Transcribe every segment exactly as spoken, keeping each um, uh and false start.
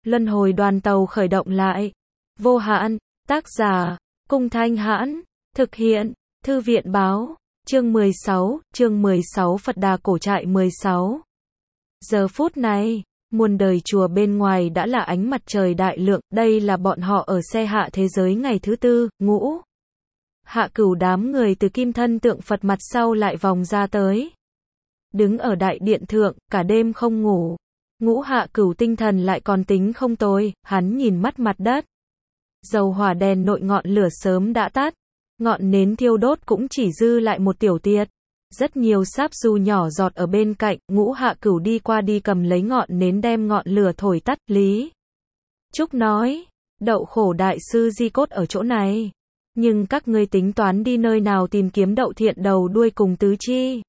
Luân hồi đoàn tàu khởi động lại. Vô hạn, tác giả, Cung Thanh Hãn, thực hiện, Thư viện Báo, chương mười sáu, chương mười sáu Phật Đà Cổ Trại mười sáu. Giờ phút này, muôn đời chùa bên ngoài đã là ánh mặt trời đại lượng, đây là bọn họ ở xe hạ thế giới ngày thứ tư, ngũ. Hạ Cửu đám người từ kim thân tượng Phật mặt sau lại vòng ra tới. Đứng ở đại điện thượng, cả đêm không ngủ. Ngũ Hạ Cửu tinh thần lại còn tính không tồi, hắn nhìn mắt mặt đất. Dầu hỏa đèn nội ngọn lửa sớm đã tắt. Ngọn nến thiêu đốt cũng chỉ dư lại một tiểu tiệt. Rất nhiều sáp du nhỏ giọt ở bên cạnh, Ngũ Hạ Cửu đi qua đi cầm lấy ngọn nến đem ngọn lửa thổi tắt. Lý Trúc nói, Đậu Khổ đại sư di cốt ở chỗ này. Nhưng các ngươi tính toán đi nơi nào tìm kiếm Đậu Thiện đầu đuôi cùng tứ chi?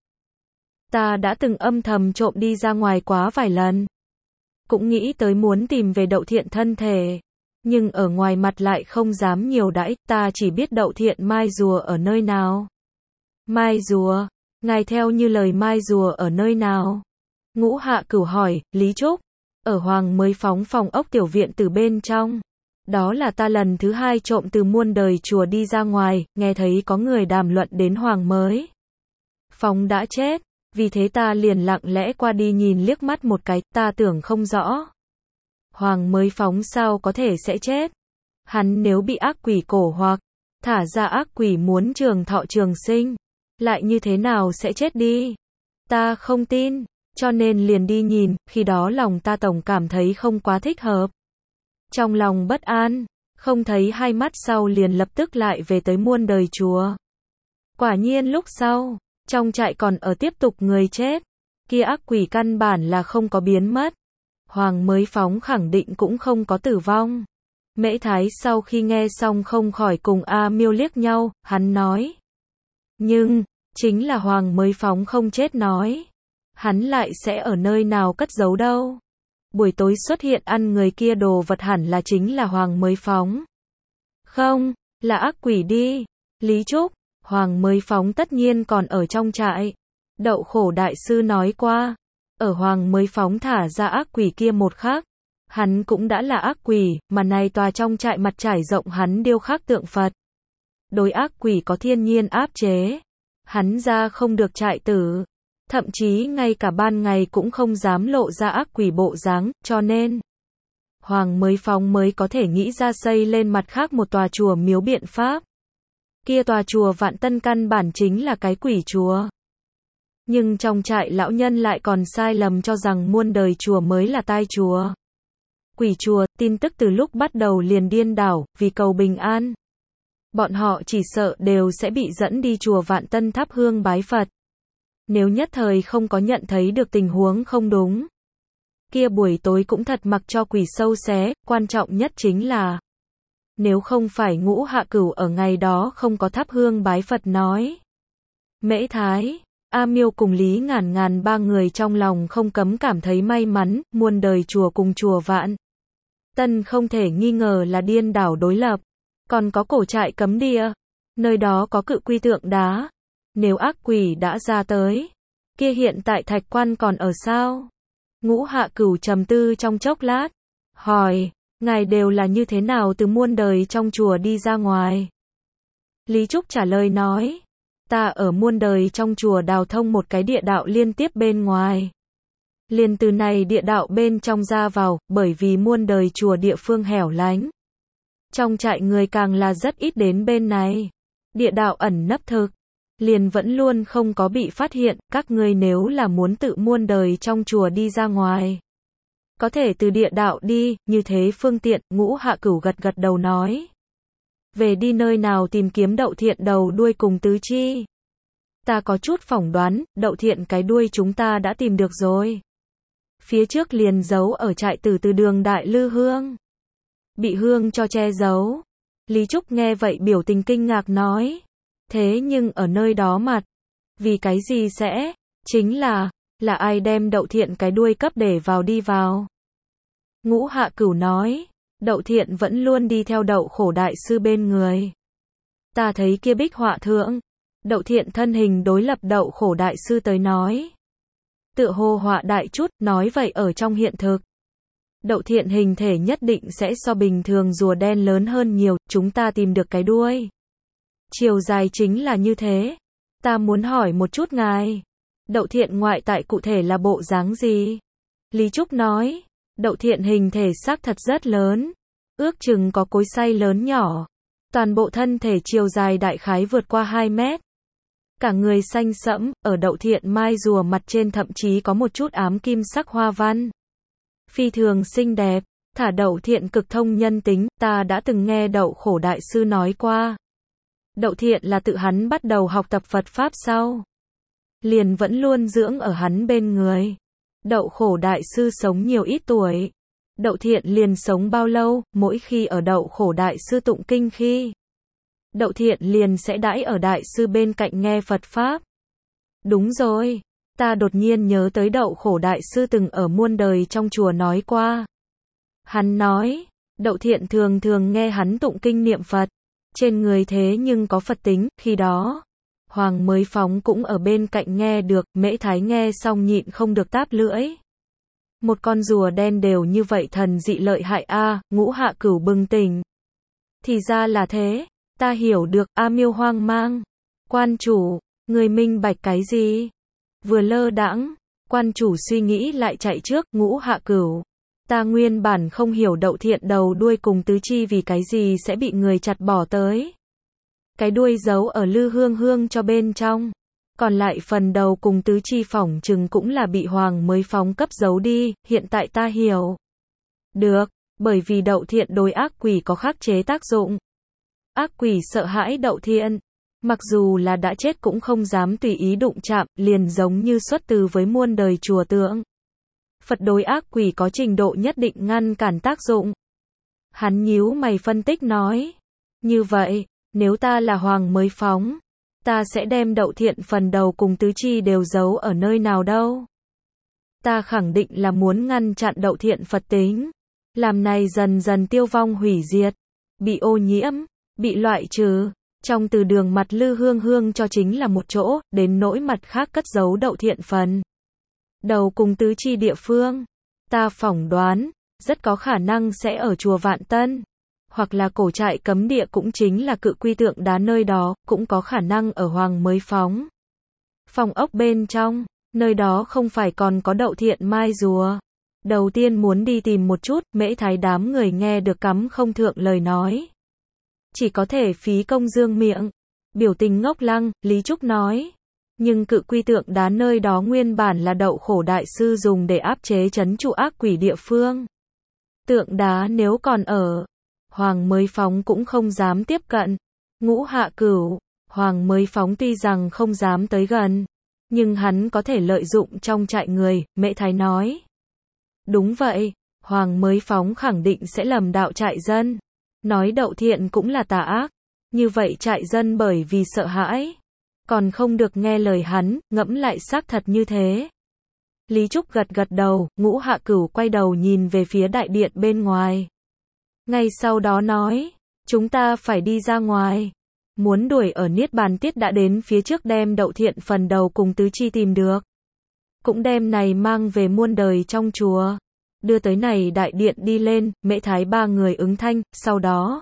Ta đã từng âm thầm trộm đi ra ngoài quá vài lần. Cũng nghĩ tới muốn tìm về Đậu Thiện thân thể. Nhưng ở ngoài mặt lại không dám nhiều đãi, ta chỉ biết Đậu Thiện mai rùa ở nơi nào. Mai rùa? Ngài theo như lời mai rùa ở nơi nào? Ngũ Hạ Cửu hỏi, Lý Trúc. Ở Hoàng mới phóng phòng ốc tiểu viện từ bên trong. Đó là ta lần thứ hai trộm từ muôn đời chùa đi ra ngoài, nghe thấy có người đàm luận đến Hoàng mới phóng đã chết. Vì thế ta liền lặng lẽ qua đi nhìn liếc mắt một cái, ta tưởng không rõ. Hoàng mới phóng sao có thể sẽ chết? Hắn nếu bị ác quỷ cổ hoặc thả ra ác quỷ muốn trường thọ trường sinh, lại như thế nào sẽ chết đi? Ta không tin, cho nên liền đi nhìn, khi đó lòng ta tổng cảm thấy không quá thích hợp. Trong lòng bất an, không thấy hai mắt sau liền lập tức lại về tới muôn đời chùa. Quả nhiên lúc sau, trong trại còn ở tiếp tục người chết, kia ác quỷ căn bản là không có biến mất. Hoàng mới phóng khẳng định cũng không có tử vong. Mễ Thái sau khi nghe xong không khỏi cùng A Miêu liếc nhau, hắn nói. Nhưng, chính là Hoàng mới phóng không chết nói. Hắn lại sẽ ở nơi nào cất giấu đâu. Buổi tối xuất hiện ăn người kia đồ vật hẳn là chính là Hoàng mới phóng. Không, là ác quỷ đi. Lý Trúc, Hoàng mới phóng tất nhiên còn ở trong trại. Đậu Khổ đại sư nói qua. Ở Hoàng mới phóng thả ra ác quỷ kia một khắc, hắn cũng đã là ác quỷ, mà này tòa trong trại mặt trải rộng hắn điêu khắc tượng Phật. Đối ác quỷ có thiên nhiên áp chế, hắn ra không được trại tử, thậm chí ngay cả ban ngày cũng không dám lộ ra ác quỷ bộ dáng, cho nên Hoàng mới phóng mới có thể nghĩ ra xây lên mặt khác một tòa chùa miếu biện pháp. Kia tòa chùa Vạn Tân căn bản chính là cái quỷ chùa. Nhưng trong trại lão nhân lại còn sai lầm cho rằng muôn đời chùa mới là tai chùa. Quỷ chùa, tin tức từ lúc bắt đầu liền điên đảo, vì cầu bình an. Bọn họ chỉ sợ đều sẽ bị dẫn đi chùa Vạn Tân thắp hương bái Phật. Nếu nhất thời không có nhận thấy được tình huống không đúng. Kia buổi tối cũng thật mặc cho quỷ sâu xé, quan trọng nhất chính là. Nếu không phải Ngũ Hạ Cửu ở ngày đó không có thắp hương bái Phật nói. Mễ Thái. A Miêu cùng Lý Ngàn Ngàn ba người trong lòng không cấm cảm thấy may mắn, muôn đời chùa cùng chùa Vạn Tân không thể nghi ngờ là điên đảo đối lập. Còn có cổ trại cấm địa, nơi đó có cự quy tượng đá. Nếu ác quỷ đã ra tới, kia hiện tại thạch quan còn ở sao? Ngũ Hạ Cửu trầm tư trong chốc lát, hỏi, ngài đều là như thế nào từ muôn đời trong chùa đi ra ngoài? Lý Trúc trả lời nói. Ta ở muôn đời trong chùa đào thông một cái địa đạo liên tiếp bên ngoài. Liền từ này địa đạo bên trong ra vào, bởi vì muôn đời chùa địa phương hẻo lánh. Trong trại người càng là rất ít đến bên này. Địa đạo ẩn nấp thực. Liền vẫn luôn không có bị phát hiện, các ngươi nếu là muốn tự muôn đời trong chùa đi ra ngoài. Có thể từ địa đạo đi, như thế phương tiện, Ngũ Hạ Cửu gật gật đầu nói. Về đi nơi nào tìm kiếm Đậu Thiện đầu đuôi cùng tứ chi? Ta có chút phỏng đoán, Đậu Thiện cái đuôi chúng ta đã tìm được rồi. Phía trước liền giấu ở trại tử từ đường Đại Lư Hương. Bị hương cho che giấu. Lý Trúc nghe vậy biểu tình kinh ngạc nói. Thế nhưng ở nơi đó mặt. Vì cái gì sẽ? Chính là, là ai đem Đậu Thiện cái đuôi cấp để vào đi vào? Ngũ Hạ Cửu nói. Đậu Thiện vẫn luôn đi theo Đậu Khổ đại sư bên người. Ta thấy kia bích họa thượng, Đậu Thiện thân hình đối lập Đậu Khổ đại sư tới nói. Tựa hồ họa đại chút, nói vậy ở trong hiện thực. Đậu Thiện hình thể nhất định sẽ so bình thường rùa đen lớn hơn nhiều, chúng ta tìm được cái đuôi. Chiều dài chính là như thế. Ta muốn hỏi một chút ngài. Đậu Thiện ngoại tại cụ thể là bộ dáng gì? Lý Trúc nói. Đậu Thiện hình thể xác thật rất lớn. Ước chừng có cối xay lớn nhỏ. Toàn bộ thân thể chiều dài đại khái vượt qua hai mét. Cả người xanh sẫm, ở Đậu Thiện mai rùa mặt trên thậm chí có một chút ám kim sắc hoa văn. Phi thường xinh đẹp, thả Đậu Thiện cực thông nhân tính, ta đã từng nghe Đậu Khổ Đại Sư nói qua. Đậu Thiện là tự hắn bắt đầu học tập Phật Pháp sau. Liền vẫn luôn dưỡng ở hắn bên người. Đậu Khổ Đại Sư sống nhiều ít tuổi. Đậu Thiện liền sống bao lâu, mỗi khi ở Đậu Khổ Đại Sư tụng kinh khi. Đậu Thiện liền sẽ đãi ở Đại Sư bên cạnh nghe Phật Pháp. Đúng rồi, ta đột nhiên nhớ tới Đậu Khổ Đại Sư từng ở muôn đời trong chùa nói qua. Hắn nói, Đậu Thiện thường thường nghe hắn tụng kinh niệm Phật. Trên người thế nhưng có Phật tính, khi đó. Hoàng Mới Phóng cũng ở bên cạnh nghe được, Mễ Thái nghe xong nhịn không được táp lưỡi. Một con rùa đen đều như vậy thần dị lợi hại a. Ngũ Hạ Cửu bừng tỉnh. Thì ra là thế, ta hiểu được. A Miêu hoang mang. Quan chủ, người minh bạch cái gì? Vừa lơ đãng, quan chủ suy nghĩ lại chạy trước. Ngũ Hạ Cửu, ta nguyên bản không hiểu Đậu Thiện đầu đuôi cùng tứ chi vì cái gì sẽ bị người chặt bỏ tới. Cái đuôi giấu ở Lư Hương Hương cho bên trong. Còn lại phần đầu cùng tứ chi phỏng chừng cũng là bị Hoàng Mới Phóng cấp giấu đi, hiện tại ta hiểu. Được, bởi vì Đậu Thiện đối ác quỷ có khắc chế tác dụng. Ác quỷ sợ hãi Đậu Thiện. Mặc dù là đã chết cũng không dám tùy ý đụng chạm, liền giống như xuất từ với muôn đời chùa tượng. Phật đối ác quỷ có trình độ nhất định ngăn cản tác dụng. Hắn nhíu mày phân tích nói. Như vậy, nếu ta là Hoàng Mới Phóng, ta sẽ đem Đậu Thiện phần đầu cùng tứ chi đều giấu ở nơi nào đâu? Ta khẳng định là muốn ngăn chặn Đậu Thiện Phật tính. Làm này dần dần tiêu vong hủy diệt, bị ô nhiễm, bị loại trừ. Trong từ đường mặt Lư Hương Hương cho chính là một chỗ, đến nỗi mặt khác cất giấu Đậu Thiện phần đầu cùng tứ chi địa phương. Ta phỏng đoán, rất có khả năng sẽ ở chùa Vạn Tân. Hoặc là cổ trại cấm địa cũng chính là Cự Quy tượng đá nơi đó, cũng có khả năng ở Hoàng Mới Phóng. Phòng ốc bên trong, nơi đó không phải còn có Đậu Thiện mai rùa. Đầu tiên muốn đi tìm một chút, Mễ Thái đám người nghe được cắm không thượng lời nói. Chỉ có thể phí công dương miệng. Biểu tình ngốc lăng, Lý Trúc nói. Nhưng Cự Quy tượng đá nơi đó nguyên bản là Đậu Khổ Đại Sư dùng để áp chế trấn trụ ác quỷ địa phương. Tượng đá nếu còn ở, Hoàng Mới Phóng cũng không dám tiếp cận. Ngũ Hạ Cửu, Hoàng Mới Phóng tuy rằng không dám tới gần, nhưng hắn có thể lợi dụng trong trại người, Mễ Thái nói. Đúng vậy, Hoàng Mới Phóng khẳng định sẽ lầm đạo trại dân. Nói Đậu Thiện cũng là tà ác. Như vậy trại dân bởi vì sợ hãi, còn không được nghe lời hắn, ngẫm lại xác thật như thế. Lý Trúc gật gật đầu, Ngũ Hạ Cửu quay đầu nhìn về phía đại điện bên ngoài. Ngay sau đó nói, chúng ta phải đi ra ngoài. Muốn đuổi ở Niết Bàn Tiết đã đến phía trước đem Đậu Thiện phần đầu cùng tứ chi tìm được. Cũng đem này mang về muôn đời trong chùa. Đưa tới này đại điện đi lên, Mễ Thái ba người ứng thanh, sau đó.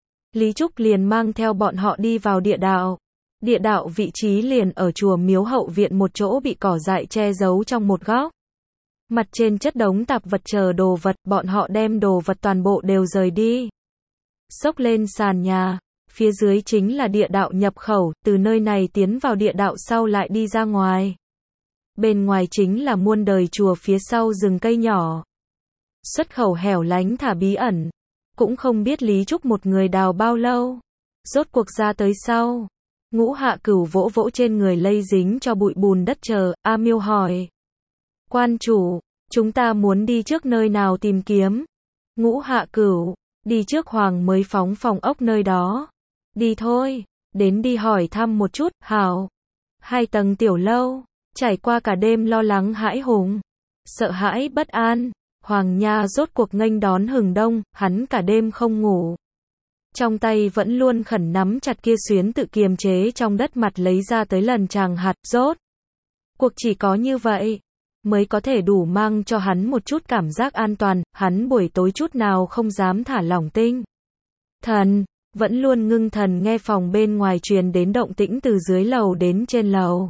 Lý Trúc liền mang theo bọn họ đi vào địa đạo. Địa đạo vị trí liền ở chùa Miếu hậu viện một chỗ bị cỏ dại che giấu trong một góc. Mặt trên chất đống tạp vật chờ đồ vật, bọn họ đem đồ vật toàn bộ đều rời đi. Xốc lên sàn nhà, phía dưới chính là địa đạo nhập khẩu, từ nơi này tiến vào địa đạo sau lại đi ra ngoài. Bên ngoài chính là muôn đời chùa phía sau rừng cây nhỏ. Xuất khẩu hẻo lánh thả bí ẩn. Cũng không biết Lý Trúc một người đào bao lâu. Rốt cuộc ra tới sau. Ngũ Hạ Cửu vỗ vỗ trên người lây dính cho bụi bùn đất chờ, A Miêu hỏi. Quan chủ, chúng ta muốn đi trước nơi nào tìm kiếm? Ngũ Hạ Cửu, đi trước Hoàng Mới Phóng phòng ốc nơi đó. Đi thôi, đến đi hỏi thăm một chút, hảo. Hai tầng tiểu lâu, trải qua cả đêm lo lắng hãi hùng. Sợ hãi bất an, Hoàng Nha rốt cuộc nghênh đón hừng đông, hắn cả đêm không ngủ. Trong tay vẫn luôn khẩn nắm chặt kia xuyến tự kiềm chế trong đất mặt lấy ra tới lần tràng hạt, rốt cuộc chỉ có như vậy. mới có thể đủ mang cho hắn một chút cảm giác an toàn, hắn buổi tối chút nào không dám thả lỏng tinh thần, vẫn luôn ngưng thần nghe phòng bên ngoài truyền đến động tĩnh từ dưới lầu đến trên lầu,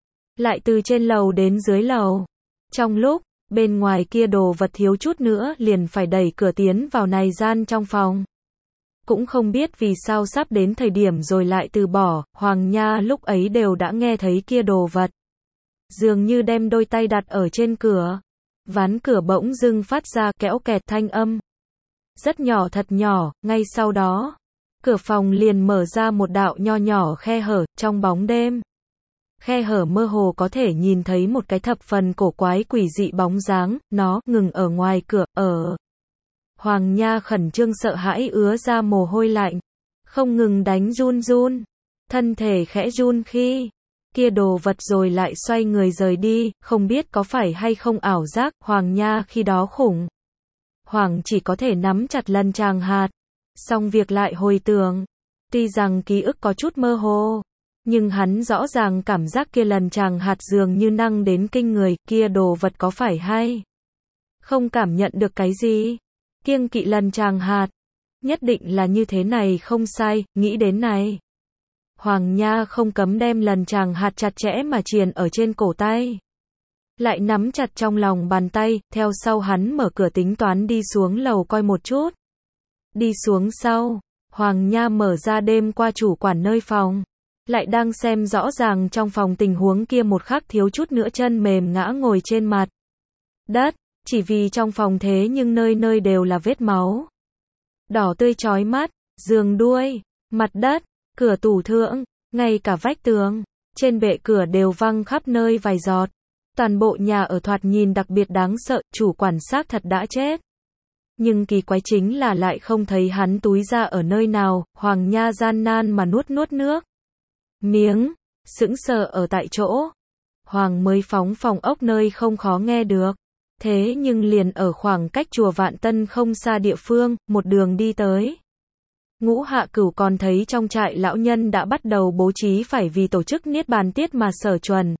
lại từ trên lầu đến dưới lầu. Trong lúc, bên ngoài kia đồ vật thiếu chút nữa liền phải đẩy cửa tiến vào này gian trong phòng. Cũng không biết vì sao sắp đến thời điểm rồi lại từ bỏ, Hoàng Nha lúc ấy đều đã nghe thấy kia đồ vật. Dường như đem đôi tay đặt ở trên cửa. Ván cửa bỗng dưng phát ra kéo kẹt thanh âm. Rất nhỏ thật nhỏ, ngay sau đó, cửa phòng liền mở ra một đạo nho nhỏ khe hở, trong bóng đêm. Khe hở mơ hồ có thể nhìn thấy một cái thập phần cổ quái quỷ dị bóng dáng, nó ngừng ở ngoài cửa, ở. Hoàng Nha khẩn trương sợ hãi ứa ra mồ hôi lạnh, không ngừng đánh run run, thân thể khẽ run khi kia đồ vật rồi lại xoay người rời đi, không biết có phải hay không ảo giác, Hoàng Nha khi đó khủng. Hoàng chỉ có thể nắm chặt lần tràng hạt, xong việc lại hồi tưởng, tuy rằng ký ức có chút mơ hồ, nhưng hắn rõ ràng cảm giác kia lần tràng hạt dường như năng đến kinh người, kia đồ vật có phải hay không cảm nhận được cái gì, kiêng kỵ lần tràng hạt, nhất định là như thế này không sai, nghĩ đến này. Hoàng Nha không cấm đem lần tràng hạt chặt chẽ mà triền ở trên cổ tay, lại nắm chặt trong lòng bàn tay, theo sau hắn mở cửa tính toán đi xuống lầu coi một chút. Đi xuống sau, Hoàng Nha mở ra đêm qua chủ quản nơi phòng, lại đang xem rõ ràng trong phòng tình huống kia một khắc thiếu chút nữa chân mềm ngã ngồi trên mặt đất, chỉ vì trong phòng thế nhưng nơi nơi đều là vết máu. Đỏ tươi chói mắt, giường đuôi, mặt đất, cửa tủ thượng, ngay cả vách tường, trên bệ cửa đều văng khắp nơi vài giọt. Toàn bộ nhà ở thoạt nhìn đặc biệt đáng sợ, chủ quản xác thật đã chết. Nhưng kỳ quái chính là lại không thấy hắn túi ra ở nơi nào, Hoàng Nha gian nan mà nuốt nuốt nước miếng, sững sờ ở tại chỗ. Hoàng mới phóng phòng ốc nơi không khó nghe được. Thế nhưng liền ở khoảng cách chùa Vạn Tân không xa địa phương, một đường đi tới. Ngũ Hạ Cửu còn thấy trong trại lão nhân đã bắt đầu bố trí phải vì tổ chức niết bàn tiết mà sở chuẩn.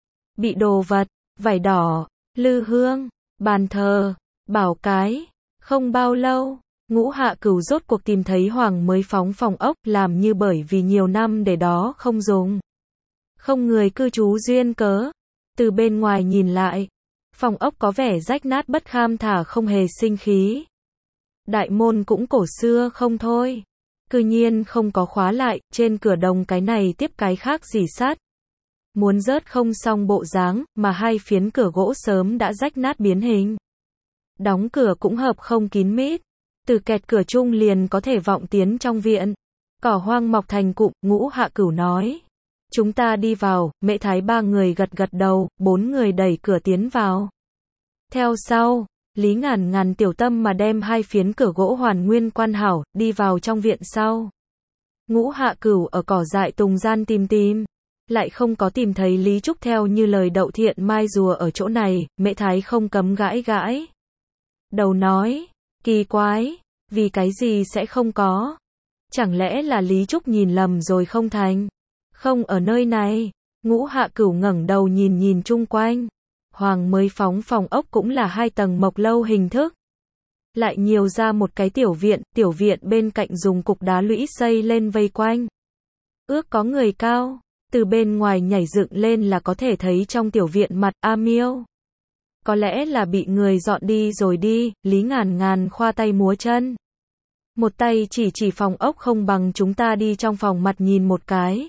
Bị đồ vật, vải đỏ, lư hương, bàn thờ, bảo cái. Không bao lâu, Ngũ Hạ Cửu rốt cuộc tìm thấy Hoàng mới phóng phòng ốc, làm như bởi vì nhiều năm để đó không dùng. Không người cư trú duyên cớ. Từ bên ngoài nhìn lại, phòng ốc có vẻ rách nát bất kham thả không hề sinh khí. Đại môn cũng cổ xưa không thôi. Cư nhiên không có khóa lại, trên cửa đồng cái này tiếp cái khác gì sát. Muốn rớt không xong bộ dáng, mà hai phiến cửa gỗ sớm đã rách nát biến hình. Đóng cửa cũng hợp không kín mít. Từ kẹt cửa chung liền có thể vọng tiến trong viện. Cỏ hoang mọc thành cụm, Ngũ Hạ Cửu nói. Chúng ta đi vào, Mễ Thái ba người gật gật đầu, bốn người đẩy cửa tiến vào. Theo sau, Lý Ngàn Ngàn tiểu tâm mà đem hai phiến cửa gỗ hoàn nguyên quan hảo, đi vào trong viện sau. Ngũ Hạ Cửu ở cỏ dại tùng gian tìm tìm, lại không có tìm thấy Lý Trúc theo như lời Đậu Thiện Mai rùa ở chỗ này, Mễ Thái không cấm gãi gãi đầu nói, kỳ quái, vì cái gì sẽ không có? Chẳng lẽ là Lý Trúc nhìn lầm rồi không thành? Không ở nơi này. Ngũ Hạ Cửu ngẩng đầu nhìn nhìn chung quanh. Hoàng mới phóng phòng ốc cũng là hai tầng mộc lâu hình thức. Lại nhiều ra một cái tiểu viện, tiểu viện bên cạnh dùng cục đá lũy xây lên vây quanh. Ước có người cao, từ bên ngoài nhảy dựng lên là có thể thấy trong tiểu viện mặt A Miêu. Có lẽ là bị người dọn đi rồi đi, Lý Ngàn Ngàn khoa tay múa chân. Một tay chỉ chỉ phòng ốc không bằng chúng ta đi trong phòng mặt nhìn một cái.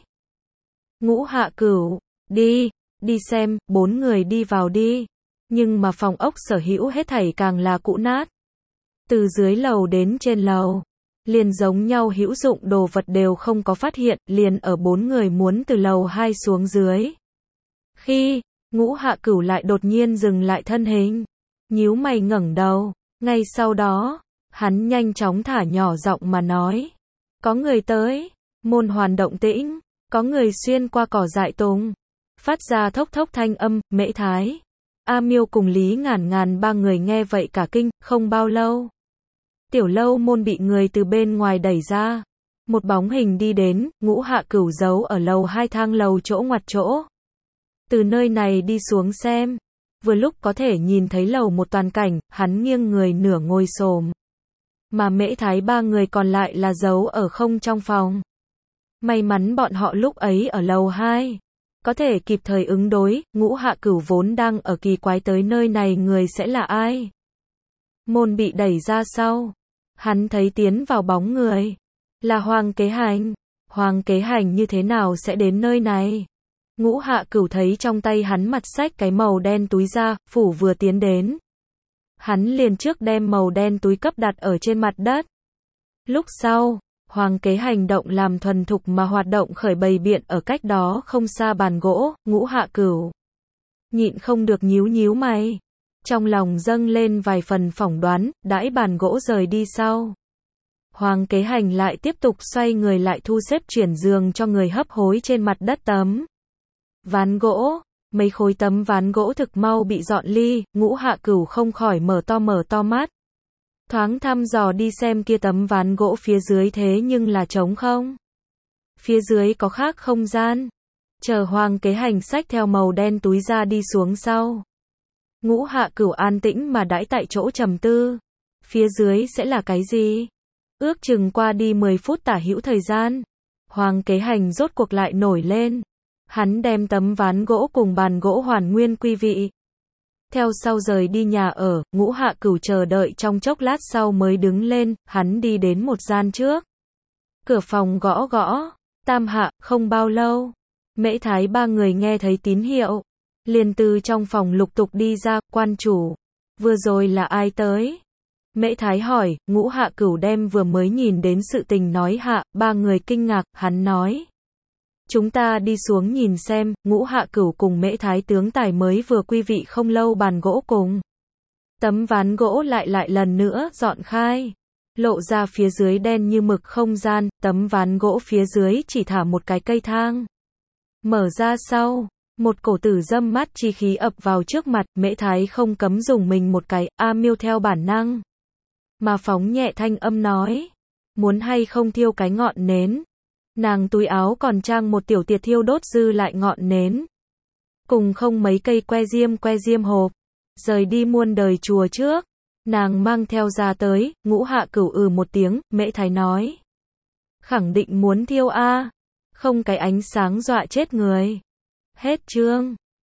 Ngũ Hạ Cửu, đi, đi xem, bốn người đi vào đi. Nhưng mà phòng ốc sở hữu hết thảy càng là cũ nát. Từ dưới lầu đến trên lầu, liền giống nhau hữu dụng đồ vật đều không có phát hiện, liền ở bốn người muốn từ lầu hai xuống dưới. Khi, Ngũ Hạ Cửu lại đột nhiên dừng lại thân hình, nhíu mày ngẩng đầu, ngay sau đó, hắn nhanh chóng thả nhỏ giọng mà nói. Có người tới, môn hoàn động tĩnh, có người xuyên qua cỏ dại tùng, phát ra thốc thốc thanh âm, Mễ Thái, A Miêu cùng Lý Ngàn Ngàn ba người nghe vậy cả kinh, không bao lâu. Tiểu lâu môn bị người từ bên ngoài đẩy ra, một bóng hình đi đến, Ngũ Hạ Cửu giấu ở lầu hai thang lầu chỗ ngoặt chỗ. Từ nơi này đi xuống xem, vừa lúc có thể nhìn thấy lầu một toàn cảnh, hắn nghiêng người nửa ngồi xổm. Mà Mễ Thái ba người còn lại là giấu ở không trong phòng. May mắn bọn họ lúc ấy ở lầu hai. Có thể kịp thời ứng đối, Ngũ Hạ Cửu vốn đang ở kỳ quái tới nơi này người sẽ là ai. Môn bị đẩy ra sau. Hắn thấy tiến vào bóng người. Là Hoàng Kế Hành. Hoàng Kế Hành như thế nào sẽ đến nơi này? Ngũ Hạ Cửu thấy trong tay hắn mặt xách cái màu đen túi ra, phủ vừa tiến đến. Hắn liền trước đem màu đen túi cấp đặt ở trên mặt đất. Lúc sau, Hoàng Kế hành động làm thuần thục mà hoạt động khởi bày biện ở cách đó không xa bàn gỗ, Ngũ Hạ Cửu nhịn không được nhíu nhíu mày. Trong lòng dâng lên vài phần phỏng đoán, đãi bàn gỗ rời đi sau. Hoàng Kế hành lại tiếp tục xoay người lại thu xếp chuyển giường cho người hấp hối trên mặt đất tấm ván gỗ. Mấy khối tấm ván gỗ thực mau bị dọn ly, Ngũ Hạ Cửu không khỏi mở to mở to mắt. Thoáng thăm dò đi xem kia tấm ván gỗ phía dưới thế nhưng là trống không. Phía dưới có khác không gian. Chờ Hoàng Kế hành xách theo màu đen túi ra đi xuống sau. Ngũ Hạ Cửu an tĩnh mà đãi tại chỗ trầm tư. Phía dưới sẽ là cái gì? Ước chừng qua đi mười phút tả hữu thời gian. Hoàng Kế hành rốt cuộc lại nổi lên. Hắn đem tấm ván gỗ cùng bàn gỗ hoàn nguyên quy vị. Theo sau rời đi nhà ở, Ngũ Hạ Cửu chờ đợi trong chốc lát sau mới đứng lên, hắn đi đến một gian trước. Cửa phòng gõ gõ, Tam Hạ, không bao lâu. Mễ Thái ba người nghe thấy tín hiệu. Liền từ trong phòng lục tục đi ra, quan chủ. Vừa rồi là ai tới? Mễ Thái hỏi, Ngũ Hạ Cửu đem vừa mới nhìn đến sự tình nói hạ, ba người kinh ngạc, hắn nói. Chúng ta đi xuống nhìn xem, Ngũ Hạ Cửu cùng Mễ Thái tướng tài mới vừa quy vị không lâu bàn gỗ cùng. Tấm ván gỗ lại lại lần nữa dọn khai. Lộ ra phía dưới đen như mực không gian, tấm ván gỗ phía dưới chỉ thả một cái cây thang. Mở ra sau, một cổ tử dâm mát chi khí ập vào trước mặt, Mễ Thái không cấm dùng mình một cái, a miêu theo bản năng. Mà phóng nhẹ thanh âm nói, muốn hay không thiêu cái ngọn nến. Nàng túi áo còn trang một tiểu tiệt thiêu đốt dư lại ngọn nến. Cùng không mấy cây que diêm que diêm hộp. Rời đi muôn đời chùa trước. Nàng mang theo ra tới, Ngũ Hạ Cửu ừ một tiếng, Mễ Thái nói. Khẳng định muốn thiêu a, không cái ánh sáng dọa chết người. Hết chương.